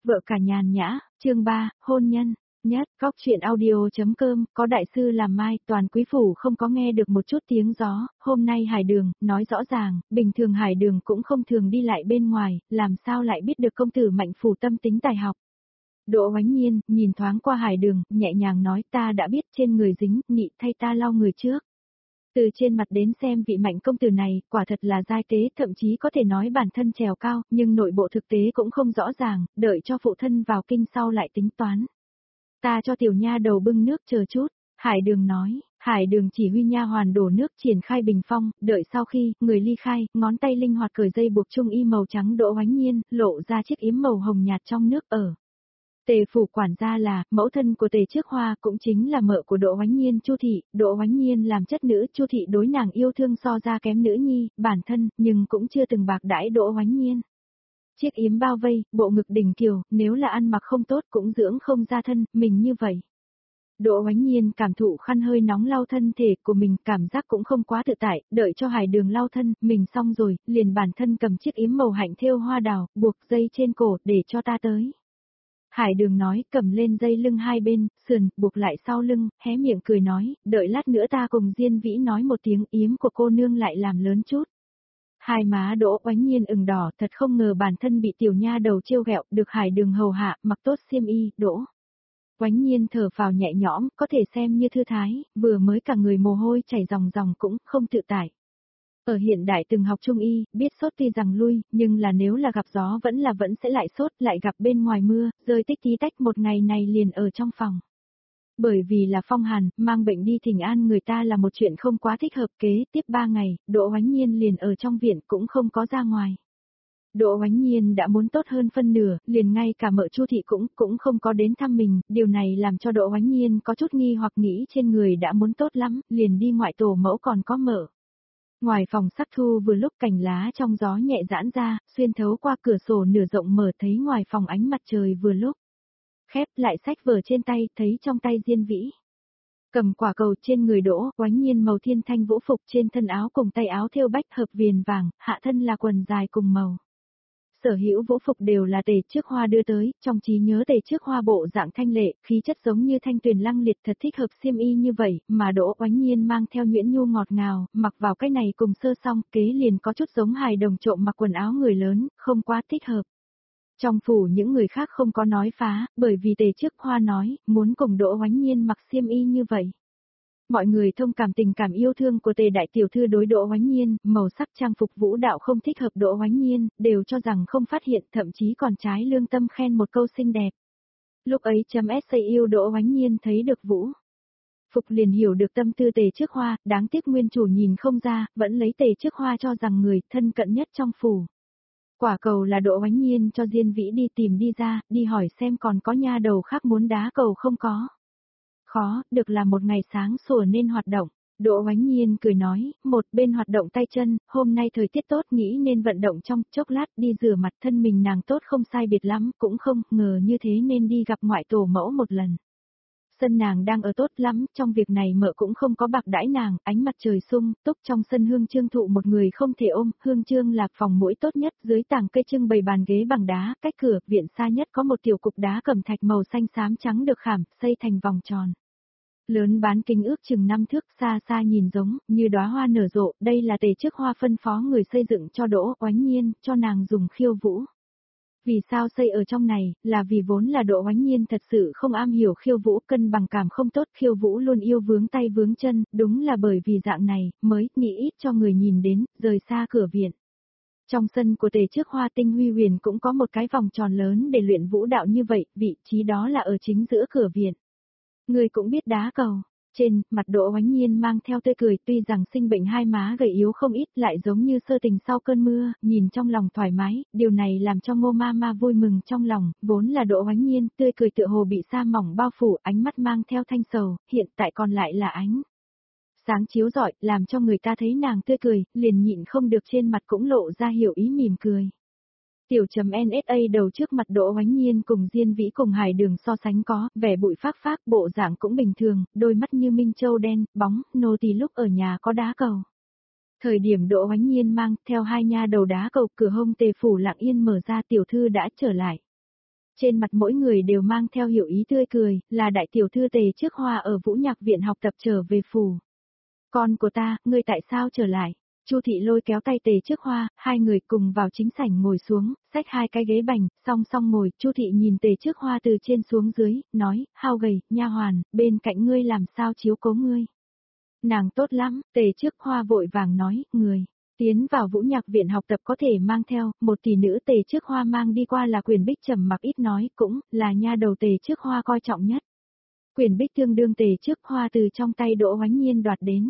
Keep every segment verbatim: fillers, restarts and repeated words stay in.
Vợ cả nhàn nhã, chương ba, hôn nhân. Nhất, góc chuyện audio.com, có đại sư làm mai, toàn quý phủ không có nghe được một chút tiếng gió, hôm nay Hải Đường, nói rõ ràng, bình thường Hải Đường cũng không thường đi lại bên ngoài, làm sao lại biết được công tử Mạnh phủ tâm tính tài học. Đỗ Oánh Nhiên, nhìn thoáng qua Hải Đường, nhẹ nhàng nói ta đã biết trên người dính, nị thay ta lau người trước. Từ trên mặt đến xem vị Mạnh công tử này, quả thật là giai tế, thậm chí có thể nói bản thân trèo cao, nhưng nội bộ thực tế cũng không rõ ràng, đợi cho phụ thân vào kinh sau lại tính toán. Ta cho tiểu nha đầu bưng nước chờ chút, Hải Đường nói, Hải Đường chỉ huy nha hoàn đổ nước triển khai bình phong, đợi sau khi, người ly khai, ngón tay linh hoạt cởi dây buộc trung y màu trắng Đỗ Oánh Nhiên, lộ ra chiếc yếm màu hồng nhạt trong nước ở. Tề phủ quản gia là, mẫu thân của Tề Trước Hoa cũng chính là mợ của Đỗ Oánh Nhiên Chu thị, Đỗ Oánh Nhiên làm chất nữ, Chu thị đối nàng yêu thương so ra kém nữ nhi, bản thân, nhưng cũng chưa từng bạc đãi Đỗ Oánh Nhiên. Chiếc yếm bao vây, bộ ngực đỉnh kiều, nếu là ăn mặc không tốt cũng dưỡng không ra thân, mình như vậy. Đỗ Oánh Nhiên cảm thụ khăn hơi nóng lau thân thể của mình, cảm giác cũng không quá tự tại, đợi cho Hải Đường lau thân, mình xong rồi, liền bản thân cầm chiếc yếm màu hạnh thêu hoa đào, buộc dây trên cổ, để cho ta tới. Hải Đường nói, cầm lên dây lưng hai bên, sườn, buộc lại sau lưng, hé miệng cười nói, đợi lát nữa ta cùng Diên Vĩ nói một tiếng, yếm của cô nương lại làm lớn chút. Hai má Đỗ Oánh Nhiên ửng đỏ, thật không ngờ bản thân bị tiểu nha đầu trêu ghẹo, được Hải Đường hầu hạ, mặc tốt xiêm y, Đỗ Oánh Nhiên thở phào nhẹ nhõm, có thể xem như thư thái, vừa mới cả người mồ hôi chảy ròng ròng cũng không tự tại. Ở hiện đại từng học trung y, biết sốt tuy rằng lui, nhưng là nếu là gặp gió vẫn là vẫn sẽ lại sốt, lại gặp bên ngoài mưa, rơi tích tí tách một ngày này liền ở trong phòng. Bởi vì là phong hàn, mang bệnh đi thỉnh an người ta là một chuyện không quá thích hợp, kế tiếp ba ngày, Đỗ Oánh Nhiên liền ở trong viện cũng không có ra ngoài. Đỗ Oánh Nhiên đã muốn tốt hơn phân nửa, liền ngay cả mợ Chu thị cũng cũng không có đến thăm mình, điều này làm cho Đỗ Oánh Nhiên có chút nghi hoặc nghĩ trên người đã muốn tốt lắm, liền đi ngoại tổ mẫu còn có mợ. Ngoài phòng sắc thu vừa lúc cành lá trong gió nhẹ giãn ra, xuyên thấu qua cửa sổ nửa rộng mở thấy ngoài phòng ánh mặt trời vừa lúc. Khép lại sách vở trên tay, thấy trong tay Diên Vĩ. Cầm quả cầu trên người Đỗ Oánh Nhiên màu thiên thanh vũ phục trên thân áo cùng tay áo thêu bách hợp viền vàng, hạ thân là quần dài cùng màu. Sở hữu vũ phục đều là Tề Trước Hoa đưa tới, trong trí nhớ Tề Trước Hoa bộ dạng thanh lệ, khí chất giống như thanh tuyền lăng liệt thật thích hợp xiêm y như vậy, mà Đỗ Oánh Nhiên mang theo nhuyễn nhu ngọt ngào, mặc vào cái này cùng sơ song, kế liền có chút giống hài đồng trộm mặc quần áo người lớn, không quá thích hợp. Trong phủ những người khác không có nói phá, bởi vì Tề Trước Hoa nói, muốn cùng Đỗ Oánh Nhiên mặc xiêm y như vậy. Mọi người thông cảm tình cảm yêu thương của Tề đại tiểu thư đối Đỗ Oánh Nhiên, màu sắc trang phục vũ đạo không thích hợp Đỗ Oánh Nhiên, đều cho rằng không phát hiện, thậm chí còn trái lương tâm khen một câu xinh đẹp. Lúc ấy chấm essay yêu Đỗ Oánh Nhiên thấy được vũ phục liền hiểu được tâm tư Tề Trước Hoa, đáng tiếc nguyên chủ nhìn không ra, vẫn lấy Tề Trước Hoa cho rằng người thân cận nhất trong phủ. Quả cầu là Đỗ Oánh Nhiên cho Diên Vĩ đi tìm đi ra, đi hỏi xem còn có nha đầu khác muốn đá cầu không có. Khó, được là một ngày sáng sủa nên hoạt động. Đỗ Oánh Nhiên cười nói, một bên hoạt động tay chân, hôm nay thời tiết tốt nghĩ nên vận động trong chốc lát đi rửa mặt thân mình nàng tốt không sai biệt lắm, cũng không ngờ như thế nên đi gặp ngoại tổ mẫu một lần. Sân nàng đang ở tốt lắm, trong việc này mợ cũng không có bạc đãi nàng, ánh mặt trời sung, túc trong sân hương trương thụ một người không thể ôm, hương trương là phòng mũi tốt nhất, dưới tảng cây trưng bày bàn ghế bằng đá, cách cửa, viện xa nhất có một tiểu cục đá cẩm thạch màu xanh xám trắng được khảm, xây thành vòng tròn. Lớn bán kính ước chừng năm thước, xa xa nhìn giống, như đóa hoa nở rộ, đây là Tề Trước Hoa phân phó người xây dựng cho Đỗ Oánh Nhiên, cho nàng dùng khiêu vũ. Vì sao xây ở trong này, là vì vốn là Đỗ Oánh Nhiên thật sự không am hiểu khiêu vũ, cân bằng cảm không tốt, khiêu vũ luôn yêu vướng tay vướng chân, đúng là bởi vì dạng này, mới, nghĩ ít cho người nhìn đến, rời xa cửa viện. Trong sân của Tề Trước Hoa Tinh Huy Huyền cũng có một cái vòng tròn lớn để luyện vũ đạo như vậy, vị trí đó là ở chính giữa cửa viện. Người cũng biết đá cầu. Trên, mặt Đỗ Oánh Nhiên mang theo tươi cười, tuy rằng sinh bệnh hai má gầy yếu không ít lại giống như sơ tình sau cơn mưa, nhìn trong lòng thoải mái, điều này làm cho Ngô ma ma vui mừng trong lòng, vốn là Đỗ Oánh Nhiên, tươi cười tựa hồ bị sa mỏng bao phủ, ánh mắt mang theo thanh sầu, hiện tại còn lại là ánh sáng chiếu rọi, làm cho người ta thấy nàng tươi cười, liền nhịn không được trên mặt cũng lộ ra hiểu ý mỉm cười. Tiểu chấm en ét a đầu trước mặt Đỗ Oánh Nhiên cùng Diên Vĩ cùng Hải Đường so sánh có, vẻ bụi phác phác, bộ dạng cũng bình thường, đôi mắt như minh châu đen, bóng, nô tỳ lúc ở nhà có đá cầu. Thời điểm Đỗ Oánh Nhiên mang theo hai nha đầu đá cầu, cửa hông Tề phủ lặng yên mở ra, tiểu thư đã trở lại. trên mặt mỗi người đều mang theo hiểu ý tươi cười, là đại tiểu thư Tề Trước Hoa ở Vũ Nhạc Viện học tập trở về phủ. Con của ta, ngươi tại sao trở lại? Chu thị lôi kéo tay Tề Trước Hoa, hai người cùng vào chính sảnh ngồi xuống, xách hai cái ghế bành, song song ngồi, Chu thị nhìn Tề Trước Hoa từ trên xuống dưới, nói, hao gầy, nha hoàn, bên cạnh ngươi làm sao chiếu cố ngươi. Nàng tốt lắm, Tề Trước Hoa vội vàng nói, người. Tiến vào Vũ Nhạc Viện học tập có thể mang theo, một tỷ nữ Tề Trước Hoa mang đi qua là Quyền Bích trầm mặc ít nói, cũng là nha đầu Tề Trước Hoa coi trọng nhất. Quyền Bích tương đương Tề Trước Hoa từ trong tay Đỗ Oánh Nhiên đoạt đến.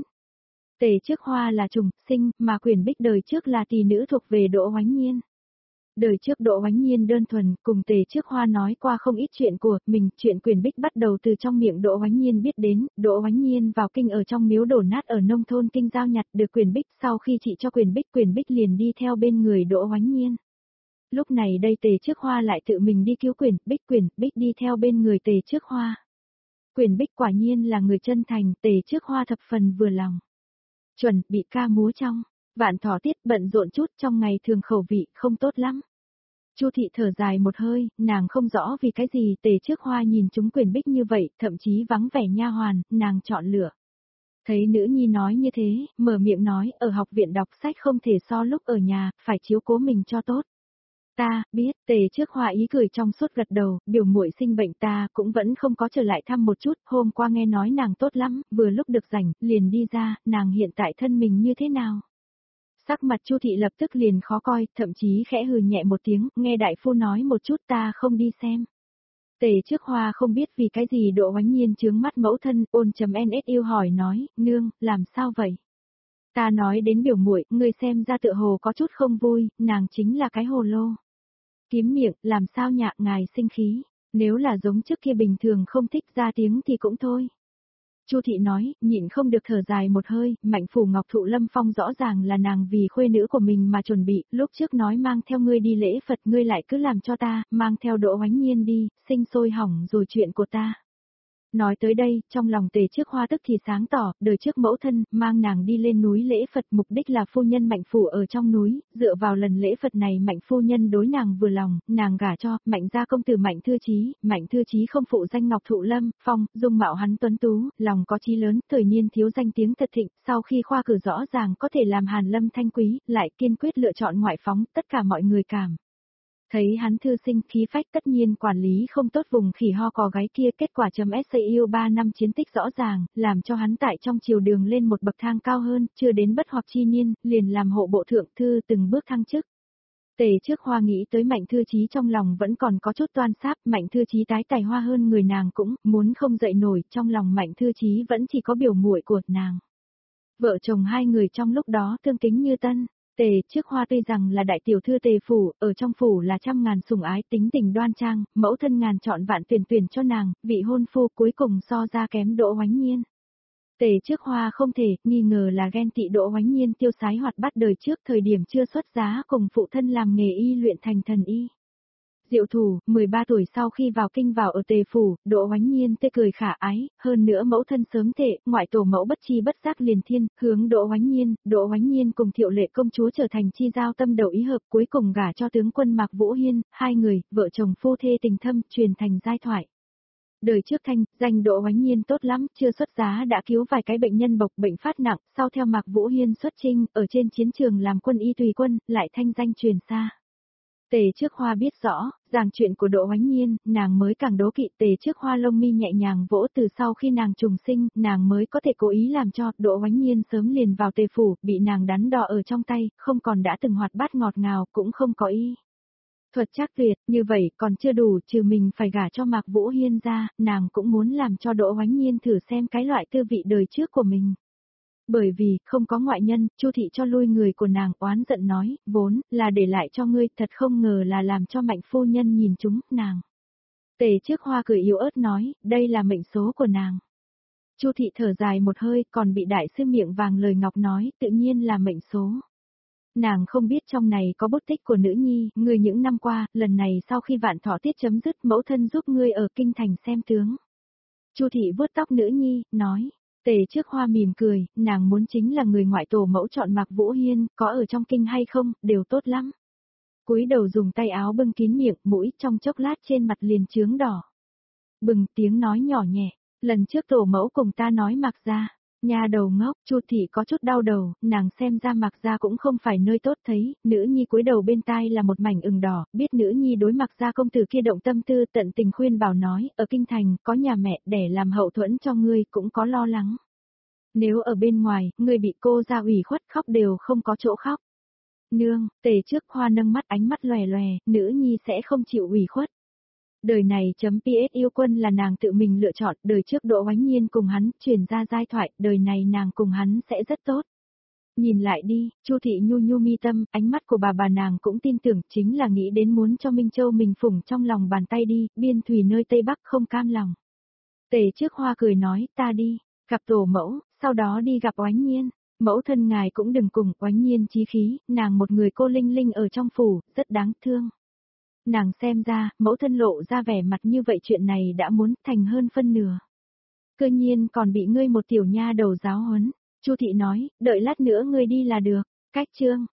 Tề Trước Hoa là trùng sinh, mà Quyền Bích đời trước là tỷ nữ thuộc về Đỗ Oánh Nhiên. Đời trước Đỗ Oánh Nhiên đơn thuần, cùng Tề Trước Hoa nói qua không ít chuyện của mình, chuyện Quyền Bích bắt đầu từ trong miệng Đỗ Oánh Nhiên biết đến, Đỗ Oánh Nhiên vào kinh ở trong miếu đổ nát ở nông thôn kinh giao nhặt được Quyền Bích, sau khi chị cho Quyền Bích, Quyền Bích liền đi theo bên người Đỗ Oánh Nhiên. Lúc này đây Tề Trước Hoa lại tự mình đi cứu Quyền Bích, Quyền Bích đi theo bên người Tề Trước Hoa. Quyền Bích quả nhiên là người chân thành, Tề Trước Hoa thập phần vừa lòng. Chuẩn, bị ca múa trong, Vạn Thỏ tiết bận rộn chút trong ngày thường khẩu vị không tốt lắm. Chu thị thở dài một hơi, nàng không rõ vì cái gì Tề Trước Hoa nhìn chúng Quyền Bích như vậy, thậm chí vắng vẻ nha hoàn, nàng chọn lựa. Thấy nữ nhi nói như thế, mở miệng nói, ở học viện đọc sách không thể so lúc ở nhà, phải chiếu cố mình cho tốt. Ta, biết, Tề Trước Hoa ý cười trong suốt gật đầu, biểu muội sinh bệnh ta cũng vẫn không có trở lại thăm một chút, hôm qua nghe nói nàng tốt lắm, vừa lúc được rảnh, liền đi ra, nàng hiện tại thân mình như thế nào? Sắc mặt Chu thị lập tức liền khó coi, thậm chí khẽ hừ nhẹ một tiếng, nghe đại phu nói một chút ta không đi xem. Tề Trước Hoa không biết vì cái gì Đỗ Oánh Nhiên chướng mắt mẫu thân, ôn chấm ns yêu hỏi nói, nương, làm sao vậy? Ta nói đến biểu muội, ngươi xem ra tựa hồ có chút không vui, nàng chính là cái hồ lô. Kiếm miệng, làm sao nhạ ngài sinh khí, nếu là giống trước kia bình thường không thích ra tiếng thì cũng thôi. Chu thị nói, nhịn không được thở dài một hơi, Mạnh phủ Ngọc Thụ Lâm Phong rõ ràng là nàng vì khuê nữ của mình mà chuẩn bị, lúc trước nói mang theo ngươi đi lễ Phật ngươi lại cứ làm cho ta, mang theo Đỗ Oánh Nhiên đi, sinh sôi hỏng rồi chuyện của ta. Nói tới đây, trong lòng Tề Trước Hoa tức thì sáng tỏ, đời trước mẫu thân, mang nàng đi lên núi lễ Phật mục đích là phu nhân Mạnh phủ ở trong núi, dựa vào lần lễ Phật này Mạnh phu nhân đối nàng vừa lòng, nàng gả cho, Mạnh gia công tử Mạnh Thư Chí, Mạnh Thư Chí không phụ danh Ngọc Thụ Lâm, Phong, dung mạo hắn tuấn tú, lòng có chí lớn, thời niên thiếu danh tiếng thật thịnh, sau khi khoa cử rõ ràng có thể làm Hàn Lâm thanh quý, lại kiên quyết lựa chọn ngoại phóng, tất cả mọi người cảm. Thấy hắn thư sinh khí phách tất nhiên quản lý không tốt vùng khỉ ho cò gáy kia kết quả chấm ét yêu ba năm chiến tích rõ ràng, làm cho hắn tại trong chiều đường lên một bậc thang cao hơn, chưa đến bất hoặc chi niên, liền làm hộ bộ thượng thư từng bước thăng chức. Tề Trước Hoa nghĩ tới Mạnh Thư Chí trong lòng vẫn còn có chút toan sáp, Mạnh Thư Chí tái tài hoa hơn người nàng cũng, muốn không dậy nổi, trong lòng Mạnh Thư Chí vẫn chỉ có biểu muội của nàng. Vợ chồng hai người trong lúc đó tương kính như tân. Tề Trước Hoa tuy rằng là đại tiểu thư Tề phủ, ở trong phủ là trăm ngàn sủng ái tính tình đoan trang, mẫu thân ngàn chọn vạn tuyển tuyển cho nàng, vị hôn phu cuối cùng so ra kém Đỗ Oánh Nhiên. Tề Trước Hoa không thể nghi ngờ là ghen tị Đỗ Oánh Nhiên tiêu sái hoạt bát đời trước thời điểm chưa xuất giá cùng phụ thân làm nghề y luyện thành thần y. Diệu thủ, mười ba tuổi sau khi vào kinh vào ở Tề phủ, Đỗ Oánh Nhiên tê cười khả ái, hơn nữa mẫu thân sớm thệ, ngoại tổ mẫu bất chi bất giác liền thiên, hướng Đỗ Oánh Nhiên, Đỗ Oánh Nhiên cùng Thiệu Lệ công chúa trở thành chi giao tâm đầu ý hợp, cuối cùng gả cho tướng quân Mạc Vũ Hiên, hai người, vợ chồng phu thê tình thâm, truyền thành giai thoại. Đời trước thanh, danh Đỗ Oánh Nhiên tốt lắm, chưa xuất giá đã cứu vài cái bệnh nhân bộc bệnh phát nặng, sau theo Mạc Vũ Hiên xuất chinh, ở trên chiến trường làm quân y tùy quân, lại thanh danh truyền xa. Tề Trước Hoa biết rõ, rằng chuyện của Đỗ Oánh Nhiên, nàng mới càng đố kỵ. Tề Trước Hoa lông mi nhẹ nhàng vỗ từ sau khi nàng trùng sinh, nàng mới có thể cố ý làm cho Đỗ Oánh Nhiên sớm liền vào Tề phủ, bị nàng đắn đo ở trong tay, không còn đã từng hoạt bát ngọt ngào, cũng không có ý. Thuật chắc tuyệt, như vậy còn chưa đủ, trừ mình phải gả cho Mạc Vũ Hiên ra, nàng cũng muốn làm cho Đỗ Oánh Nhiên thử xem cái loại tư vị đời trước của mình. Bởi vì, không có ngoại nhân, Chu thị cho lui người của nàng oán giận nói, vốn, là để lại cho ngươi, thật không ngờ là làm cho Mạnh phu nhân nhìn chúng, nàng. Tề Trước Hoa cười yếu ớt nói, đây là mệnh số của nàng. Chu thị thở dài một hơi, còn bị đại sư miệng vàng lời ngọc nói, tự nhiên là mệnh số. Nàng không biết trong này có bút tích của nữ nhi, ngươi những năm qua, lần này sau khi Vạn Thọ tiết chấm dứt mẫu thân giúp ngươi ở kinh thành xem tướng. Chu thị vuốt tóc nữ nhi, nói. Tề Trước Hoa mỉm cười, nàng muốn chính là người ngoại tổ mẫu chọn Mạc Vũ Hiên, có ở trong kinh hay không, đều tốt lắm. cúi đầu dùng tay áo bưng kín miệng, mũi trong chốc lát trên mặt liền chướng đỏ. Bừng tiếng nói nhỏ nhẹ, lần trước tổ mẫu cùng ta nói Mạc gia. Nhà đầu ngốc, Chu thị có chút đau đầu, nàng xem ra Mạc gia cũng không phải nơi tốt thấy, nữ nhi cúi đầu bên tai là một mảnh ửng đỏ, biết nữ nhi đối Mạc gia công tử kia động tâm tư, tận tình khuyên bảo nói, ở kinh thành có nhà mẹ để làm hậu thuẫn cho ngươi, cũng có lo lắng. Nếu ở bên ngoài, ngươi bị cô gia ủy khuất khóc đều không có chỗ khóc. Nương, Tề Trước Hoa nâng mắt ánh mắt lòe lòe, nữ nhi sẽ không chịu ủy khuất. Đời này chấm pê ét yêu quân là nàng tự mình lựa chọn, đời trước Đỗ Oánh Nhiên cùng hắn, truyền ra giai thoại, đời này nàng cùng hắn sẽ rất tốt. Nhìn lại đi, Chu thị nhu nhu mi tâm, ánh mắt của bà bà nàng cũng tin tưởng, chính là nghĩ đến muốn cho Minh Châu mình phủng trong lòng bàn tay đi, biên thùy nơi Tây Bắc không cam lòng. Tề Trước Hoa cười nói, ta đi, gặp tổ mẫu, sau đó đi gặp Oánh Nhiên. Mẫu thân ngài cũng đừng cùng, Oánh Nhiên chí khí, nàng một người cô linh linh ở trong phủ, rất đáng thương. Nàng xem ra, mẫu thân lộ ra vẻ mặt như vậy chuyện này đã muốn thành hơn phân nửa. Cơ nhiên còn bị ngươi một tiểu nha đầu giáo huấn. Chu thị nói, đợi lát nữa ngươi đi là được. Cách chương,